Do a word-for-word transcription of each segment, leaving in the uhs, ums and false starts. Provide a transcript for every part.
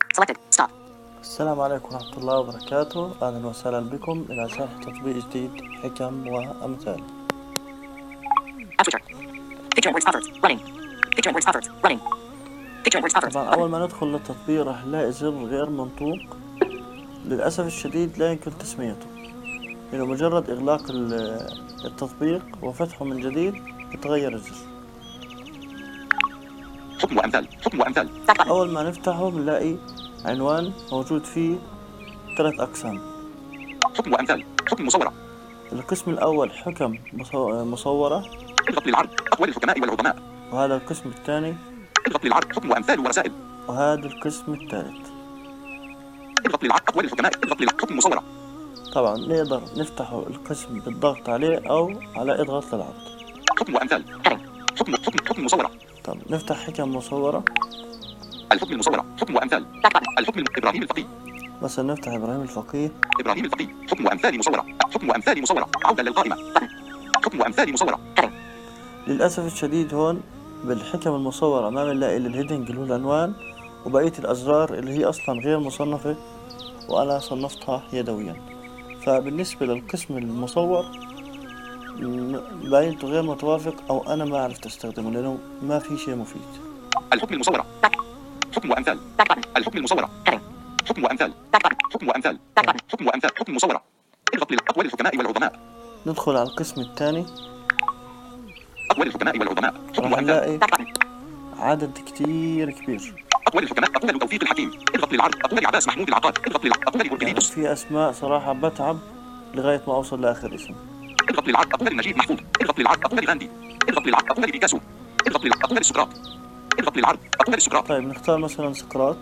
Selected. Stop. السلام عليكم ورحمة الله وبركاته. أهلا وسهلا بكم إلى شرح تطبيق جديد حكم وأمثال. Aperture. Picture and words proverbs. Running. Picture and words proverbs. Running. Picture and words proverbs. طبعا أول ما ندخل للتطبيق راح نلاقي زر غير منطوق، للأسف الشديد لا يمكن تسميته، لأنه مجرد إغلاق التطبيق وفتحه من جديد يتغير الزر. حكم وأمثال. حكم وأمثال. أول ما نفتحه بنلاقي عنوان موجود فيه ثلاث أقسام. حكم وأمثال. حكم مصورة. القسم الأول حكم مصورة. اضغط للعرض أقوال الحكماء والعظماء. وهذا القسم الثاني. اضغط للعرض حكم وأمثال ورسائل. وهذا القسم الثالث. اضغط للعرض أقوال الحكماء. اضغط للعرض حكم مصورة. طبعا نقدر نفتح القسم بالضغط عليه أو على اضغط للعرض. حكم وأمثال. حكم حكم حكم مصورة. طب نفتح حكم مصورة. الحكم المصورة. حكم وأمثال. الحكم الم... إبراهيم الفقيه. مثلا نفتح إبراهيم الفقيه. إبراهيم الفقيه. حكم وأمثال مصورة. حكم وأمثال مصورة. عودة للقائمة. حكم وأمثال مصورة. للأسف الشديد هون بالحكم المصورة ما بنلاقي إلا الهيدنج اللي هو العنوان، وبقية الأزرار اللي هي أصلا غير مصنفة وأنا صنفتها يدويا. فبالنسبة للقسم المصور باينته غير متوافق أو أنا ما عرفت أستخدمه لأنه ما في شيء مفيد. الحكم المصورة. حكم وأمثال. الحكم المصورة. حكم وأمثال. حكم وأمثال. حكم وأمثال. حكم مصورة. اضغط لأقوال الحكماء والعظماء. ندخل على القسم الثاني. أقوال الحكماء والعظماء. حكم راح وأمثال. نلاقي عدد كتير كبير. أقوال الحكماء. أقوال توفيق الحكيم. اضغط للعرض أقوال عباس محمود العقاد. اضغط للعرض أقوال يعني بوركليتوس. في أسماء صراحة بتعب لغاية ما أوصل لآخر اسم. اضغط للعرض أقوال نجيب محفوظ. اضغط للعرض أقوال غاندي. اضغط للعرض أقوال بيكاسو. اضغط للعرض أقوال سقراط. اضغط للعرض أقوال سقراط. طيب نختار مثلا سقراط.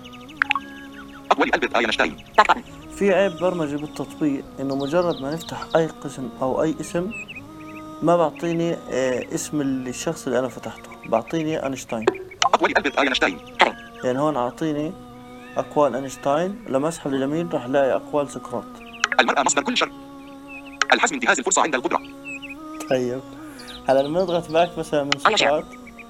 أقوال ألبرت أينشتاين. في عيب برمجي بالتطبيق إنه مجرد ما نفتح أي قسم أو أي اسم ما بعطيني آه اسم الشخص اللي أنا فتحته، بعطيني أينشتاين. أقوال ألبرت أينشتاين. يعني هون أعطيني أقوال أينشتاين، لما أسحب لليمين راح ألاقي أقوال سقراط. المرأة مصدر كل شر. الحزم انتهاز الفرصة عند القدرة. طيب هلا لما نضغط باك مثلا من سقراط.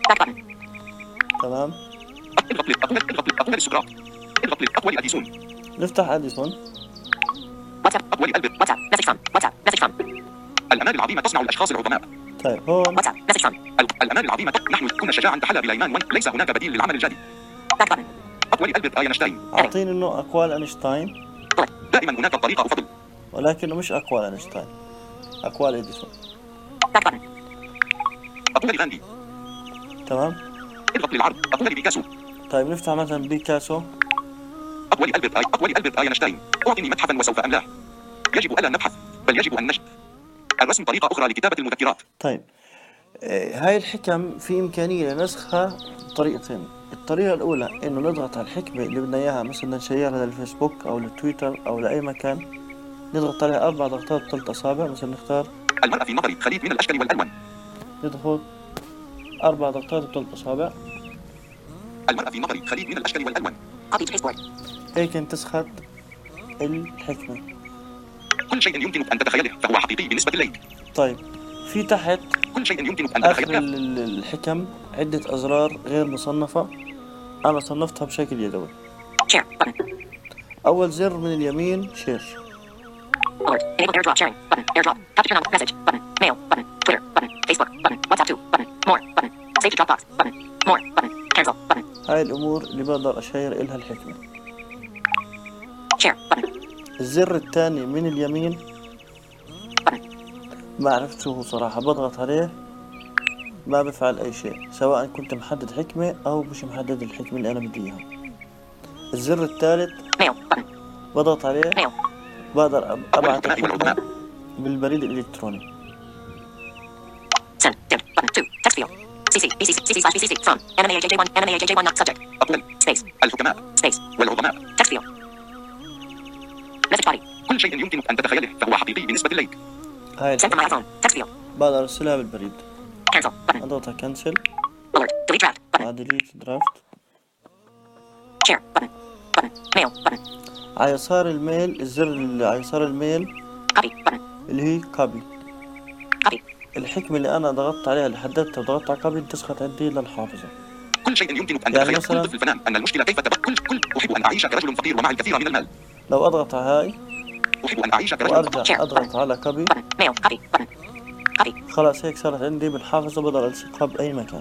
تمام. اضغط لأقوال اضغط لأقوال سقراط. اضغط لأقوال أديسون. نفتح أديسون. WhatsApp. أقوال ألبرت. WhatsApp. Message from. WhatsApp. Message from. الأمال العظيمة تصنع الأشخاص العظماء. طيب هون WhatsApp. Message from. ال- الأمال العظيمة ت- نحن كنا شجاعا تحلى بليمان ون ليس هناك بديل للعمل الجادي. Back button. أقوال ألبرت أينشتاين. أعطيني إنه أقوال أينشتاين، دائما هناك الطريقة أفضل. ولكنه مش أقوال أينشتاين، أقوال إديسون. Back button. أقوال غاندي. تمام. اضغط للعرض أقوال بيكاسو. طيب نفتح مثلا بيكاسو. أقوال ألبرت أي أقوال ألبرت أينشتاين. أعطني متحفا وسوف أملاه. يجب ألا نبحث بل يجب أن نجد. الرسم طريقة أخرى لكتابة المذكرات. طيب آه، هاي الحكم في إمكانية لنسخها بطريقتين. الطريقة الأولى إنه نضغط على الحكمة اللي بدنا إياها، مثلا نشيرها للفيسبوك أو للتويتر أو لأي مكان، نضغط عليها أربع ضغطات بثلاث أصابع. مثلا نختار المرأة في نظري خليط من الأشكال والألوان. نضغط أربع ضغطات بثلاث أصابع. المرأة في نظري خليط من الأشكال والألوان. Copy to pasteboard. هيك انتسخت الحكمة. كل شيء يمكنك أن تتخيله فهو حقيقي بالنسبة إليك. طيب في تحت كل شيء يمكنك أن آخر تتخيله. ال- ال- الحكم عدة أزرار غير مصنفة، أنا صنفتها بشكل يدوي. Share button. أول زر من اليمين شير. Alert. Enable AirDrop sharing button. AirDrop. Tap to turn on message button. Mail button. Twitter button. Facebook button. WhatsApp two button. More button. Save to Dropbox button. More button. Cancel button. هاي الأمور اللي بقدر أشير إلها الحكمة. Share button. الزر الثاني من اليمين ما عرفت شو هو صراحة، بضغط عليه ما بفعل أي شيء، سواء كنت محدد حكمة أو مش محدد الحكمة اللي أنا بدي إياها. الزر الثالث Mail button. بضغط عليه Mail. بقدر أب- أقوال أبعت الحكماء الحكمة والعظماء. بالبريد الإلكتروني. Send dimmed button two. Text field. C C B C C C C slash B C C from anime A J J one anime A J J one not subject. أقوال Space. الحكماء Space. والعظماء. Text field. Message body. كل شيء يمكنك أن تتخيله فهو حقيقي بالنسبة إليك. هاي Send from my الحكمة iPhone. Text field. بقدر أرسلها بالبريد. Cancel button. أضغط على كنسل. Alert. Delete draft button. مع ديليت درافت. Share button. Button. Mail button. على يسار الميل، الزر اللي على يسار الميل Copy button. اللي هي كوبي. Copy. الحكمة اللي أنا ضغطت عليها اللي حددتها وضغطت على كوبي انتسخت عندي للحافظة. كل شيء يمكنك أن يعني تتخيل. كل مثلاً- طفل فنان أن المشكلة كيف تبقى. كل كل أحب أن أعيش كرجل فقير ومعي الكثير من المال. لو اضغط على هاي أحب أن أعيش كرجل فقير. وارجع اضغط على كوبي، Button. Mail. Copy. Button. Copy. خلاص هيك صارت عندي بالحافظة، بقدر الصقها بأي مكان.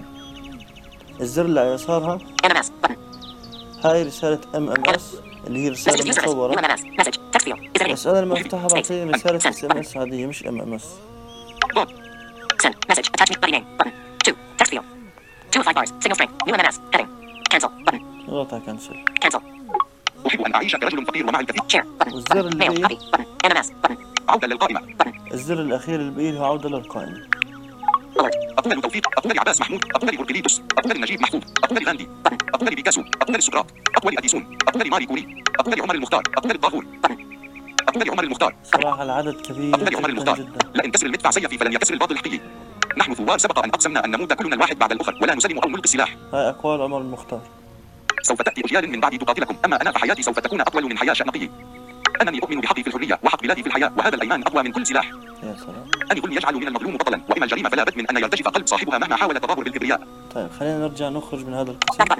الزر اللي على يسارها M M S. Button. هاي رسالة ام ام اس اللي هي Messages. رسالة User list. New مصورة، M M S. Message. Text field. Is editing. بس انا لما افتحها Space. بعطيني Button. رسالة Send. اس ام اس عادية مش ام ام اس. ضاد. Send. Message. Attachment. Body name. Button. Two. Text field. Two of five bars. Signal string. New M M S. Heading. Cancel. Button. اضغط على كنسل. Cancel. أحب أن أعيش كرجل فقير ومعي الكثير. Share. Button. والزر Button. اللي Mail. بيه- Copy. Button. M M S. Button. عودة للقائمة. Button. الزر الأخير اللي بإيده عودة للقائمة. Alert. أقول توفيق. أقول عباس محمود. أقول أوركليدس. أقول نجيب محفوظ. أقول غاندي. أقول بيكاسو. أقول سقراط. أقول أديسون. أقول ماري كوري. أقول عمر المختار. أقول الطاغور. Button. أقول عمر المختار. صراحة العدد كبير أقول عمر جدا المختار. جدا. لئن كسر المدفع سيفي فلن يكسر الباطل حقيقي. نحن ثوار سبق أن أقسمنا أن نموت كلنا الواحد بعد الآخر ولا نسلم أو نلقي السلاح. هاي أقوال عمر المختار. سوف تأتي أجيال من بعدي تقاتلكم، أما أنا فحياتي سوف تكون أطول من حياة شأنقي. أنني أؤمن بحقي في الحرية وحق بلادي في الحياة، وهذا الأيمان أقوى من كل سلاح. يا سلام. أن الظلم يجعل من المظلوم بطلا، وإما الجريمة فلا بد من أن يرتجف قلب صاحبها مهما حاول التظاهر بالكبرياء. طيب خلينا نرجع نخرج من هذا Back القسم، button.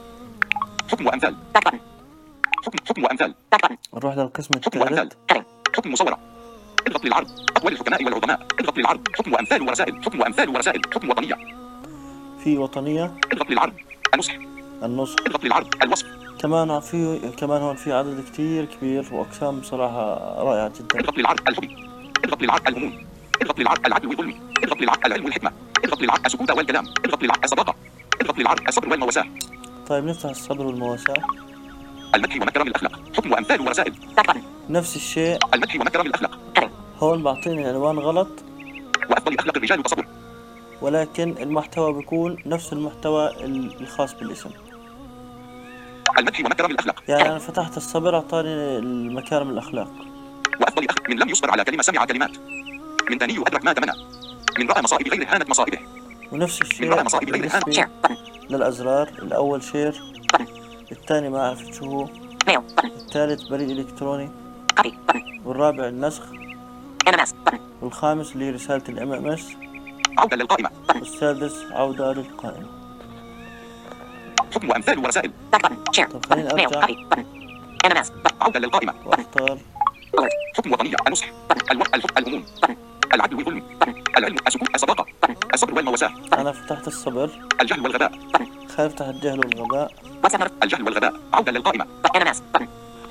حكم وأمثال. Back button. حكم حكم وأمثال. Back button. نروح للقسم حكم وأمثال. الثالث. Heading. حكم مصورة. اضغط للعرض. أقوال الحكماء والعظماء. اضغط للعرض. حكم وأمثال ورسائل. حكم وأمثال ورسائل. حكم وطنية. في وطنية، اضغط للعرض. النصح. النصح، اضغط للعرض. الوصف. كمان في كمان هون في عدد كتير كبير وأقسام بصراحة رائعة جدا. اضغط للعرض. الحب. اضغط للعرض. الهموم. اضغط للعرض. العدل والظلم. اضغط للعرض. العلم والحكمة. اضغط للعرض. السكوت والكلام. اضغط للعرض. الصداقة. اضغط للعرض. الصبر والمواساة. طيب نفتح الصبر والمواساة. المدح ومكرم الأخلاق. حكم وأمثال ورسائل. Back button. نفس الشيء المدح ومكرم الأخلاق. Heading. هون بعطيني العنوان غلط، وأفضل أخلاق الرجال التصبر. ولكن المحتوى بيكون نفس المحتوى ال- الخاص بالاسم. المدح ومكرم الأخلاق. يعني أنا فتحت الصبر أعطاني المكارم الأخلاق. وأفضل أخ من لم يصبر على كلمة سمع كلمات. من دني أدرك ما دمنى. من رأى مصائب غيره هانت مصائبه. ونفس من رأى الشيء مصائب غيره هانت. بالنسبة Share. Button. للأزرار، الأول شير، Button. الثاني ما عرفت شو هو، Mail. Button. الثالث بريد إلكتروني، Copy. Button. والرابع النسخ، M M S. Button. والخامس اللي هي رسالة الام ام اس، عودة للقائمة. والسادس عودة للقائمة. حكم وأمثال ورسائل. Back button. Share. طب خليني Button. Mail. أرجع Copy. Button. M M S. Button. عودة للقائمة. وأختار Alert. حكم وطنية. النصح. الو... الحب. الهموم. Button. العدل والظلم. العلم. السكوت. الصداقة. الصبر والمواساة. أنا فتحت الصبر، الجهل والغباء. خايف أفتح الجهل والغباء. WhatsApp notif- الجهل والغباء. عودة للقائمة. M M S. Button.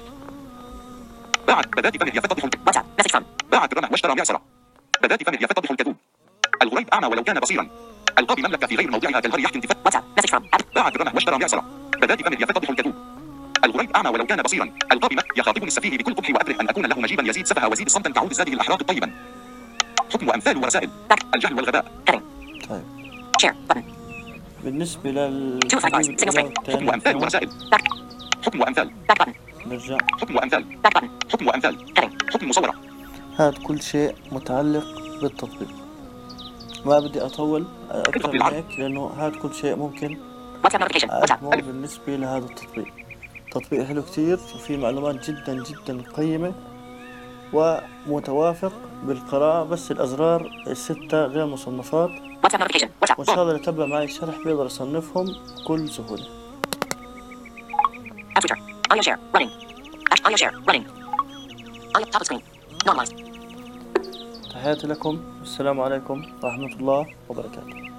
باعت بدات فمه يفتضح الكذب. WhatsApp. Message from. باعت الرمح واشترى معصرة. بدات فمه يفتضح الكذوب. الغريب أعمى ولو كان بصيرا. ألقى بمملكة في غير موضعها كالهر يحكي انتفاع. WhatsApp. Message from. App. باعت الرمح واشترى معصرة. بدات فمه يفتضح الكذوب. الغريب أعمى ولو كان بصيرا. ألقى بمه يخاطبني السفيه بكل قبح وأكره أن أكون له مجيبا يزيد سفها وزيد صمتا تعود الزاده الأحراق طيبا. حكم وأمثال ورسائل. الجهل والغباء. Heading. طيب Share. Button. بالنسبة لل Two five bars. Single string. حكم وأمثال ورسائل. Back. حكم وأمثال. Back button. نرجع. حكم وأمثال. Back button. حكم وأمثال. Heading. حكم مصورة. هذا كل شيء متعلق بالتطبيق، ما بدي أطول أكثر من هيك لأنه هذا كل شيء ممكن WhatsApp notification. WhatsApp. أجمل بالنسبة لهذا التطبيق. تطبيق حلو كتير وفيه معلومات جدا جدا قيمة ومتوافق بالقراءة، بس الأزرار الستة غير مصنفات، WhatsApp notification. WhatsApp. وإن شاء الله اللي تبع معي الشرح بيقدر يصنفهم بكل سهولة. App switcher. Audio share. Running. App audio share. Running. Audio top of screen. Normalized. تحياتي لكم، السلام عليكم ورحمة الله وبركاته.